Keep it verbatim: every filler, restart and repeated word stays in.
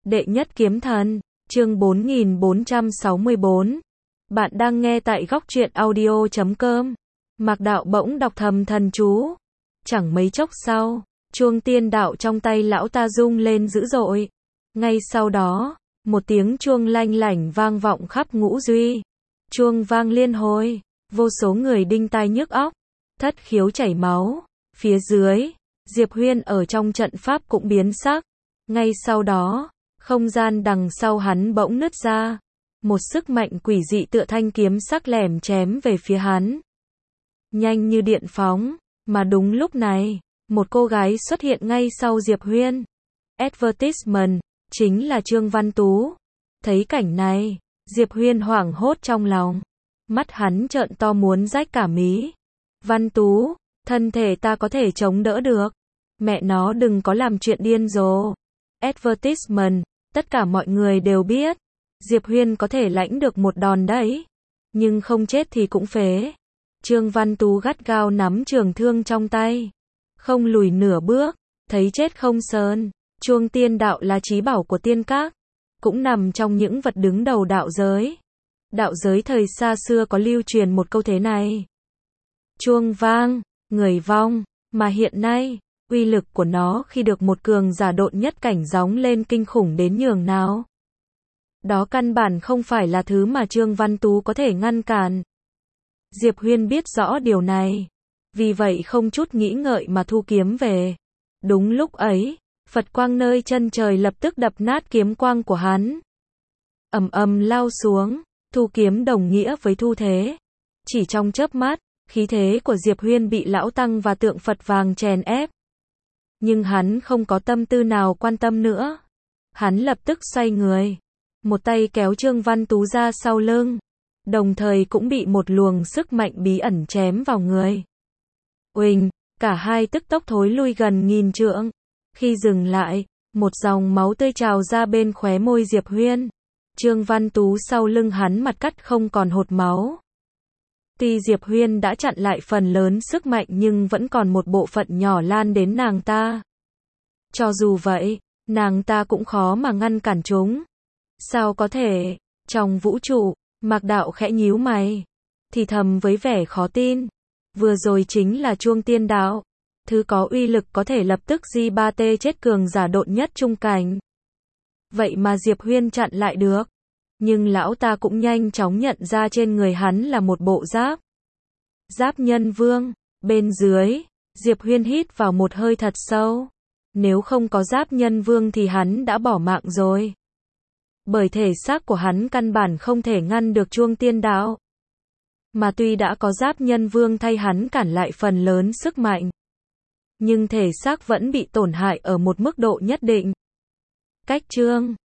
Đệ nhất kiếm thần, chương bốn nghìn bốn trăm sáu mươi bốn. Bạn đang nghe tại góc truyện audio chấm com. Mạc Đạo bỗng đọc thầm thần chú. Chẳng mấy chốc sau, chuông tiên đạo trong tay lão ta rung lên dữ dội. Ngay sau đó, một tiếng chuông lanh lảnh vang vọng khắp ngũ duy. Chuông vang liên hồi, vô số người đinh tai nhức óc, thất khiếu chảy máu. Phía dưới, Diệp Huyên ở trong trận pháp cũng biến sắc. Ngay sau đó, không gian đằng sau hắn bỗng nứt ra. Một sức mạnh quỷ dị tựa thanh kiếm sắc lẻm chém về phía hắn. Nhanh như điện phóng, mà đúng lúc này, một cô gái xuất hiện ngay sau Diệp Huyên. Advertisement, chính là Trương Văn Tú. Thấy cảnh này, Diệp Huyên hoảng hốt trong lòng. Mắt hắn trợn to muốn rách cả mí. Văn Tú, thân thể ta có thể chống đỡ được. Mẹ nó đừng có làm chuyện điên rồ. Advertisement, tất cả mọi người đều biết. Diệp Huyên có thể lãnh được một đòn đấy. Nhưng không chết thì cũng phế. Trương Văn Tú gắt gao nắm trường thương trong tay. Không lùi nửa bước, thấy chết không sờn. Chuông tiên đạo là chí bảo của tiên các. Cũng nằm trong những vật đứng đầu đạo giới. Đạo giới thời xa xưa có lưu truyền một câu thế này. Chuông vang, người vong, mà hiện nay, uy lực của nó khi được một cường giả độn nhất cảnh gióng lên kinh khủng đến nhường nào. Đó căn bản không phải là thứ mà Trương Văn Tú có thể ngăn cản. Diệp Huyên biết rõ điều này. Vì vậy không chút nghĩ ngợi mà thu kiếm về. Đúng lúc ấy, Phật quang nơi chân trời lập tức đập nát kiếm quang của hắn. Ầm ầm lao xuống, thu kiếm đồng nghĩa với thu thế. Chỉ trong chớp mắt, khí thế của Diệp Huyên bị lão tăng và tượng Phật vàng chèn ép. Nhưng hắn không có tâm tư nào quan tâm nữa. Hắn lập tức xoay người. Một tay kéo Trương Văn Tú ra sau lưng. Đồng thời cũng bị một luồng sức mạnh bí ẩn chém vào người. Uỳnh, cả hai tức tốc thối lui gần nghìn trượng. Khi dừng lại, một dòng máu tươi trào ra bên khóe môi Diệp Huyên. Trương Văn Tú sau lưng hắn mặt cắt không còn hột máu. Tuy Diệp Huyên đã chặn lại phần lớn sức mạnh nhưng vẫn còn một bộ phận nhỏ lan đến nàng ta. Cho dù vậy, nàng ta cũng khó mà ngăn cản chúng. Sao có thể? Trong vũ trụ, Mạc Đạo khẽ nhíu mày, thì thầm với vẻ khó tin. Vừa rồi chính là chuông tiên đạo. Thứ có uy lực có thể lập tức di ba tê chết cường giả độn nhất trung cảnh. Vậy mà Diệp Huyên chặn lại được. Nhưng lão ta cũng nhanh chóng nhận ra trên người hắn là một bộ giáp. Giáp nhân vương. Bên dưới, Diệp Huyên hít vào một hơi thật sâu. Nếu không có giáp nhân vương thì hắn đã bỏ mạng rồi. Bởi thể xác của hắn căn bản không thể ngăn được chuông tiên đạo. Mà tuy đã có giáp nhân vương thay hắn cản lại phần lớn sức mạnh. Nhưng thể xác vẫn bị tổn hại ở một mức độ nhất định. Cách chương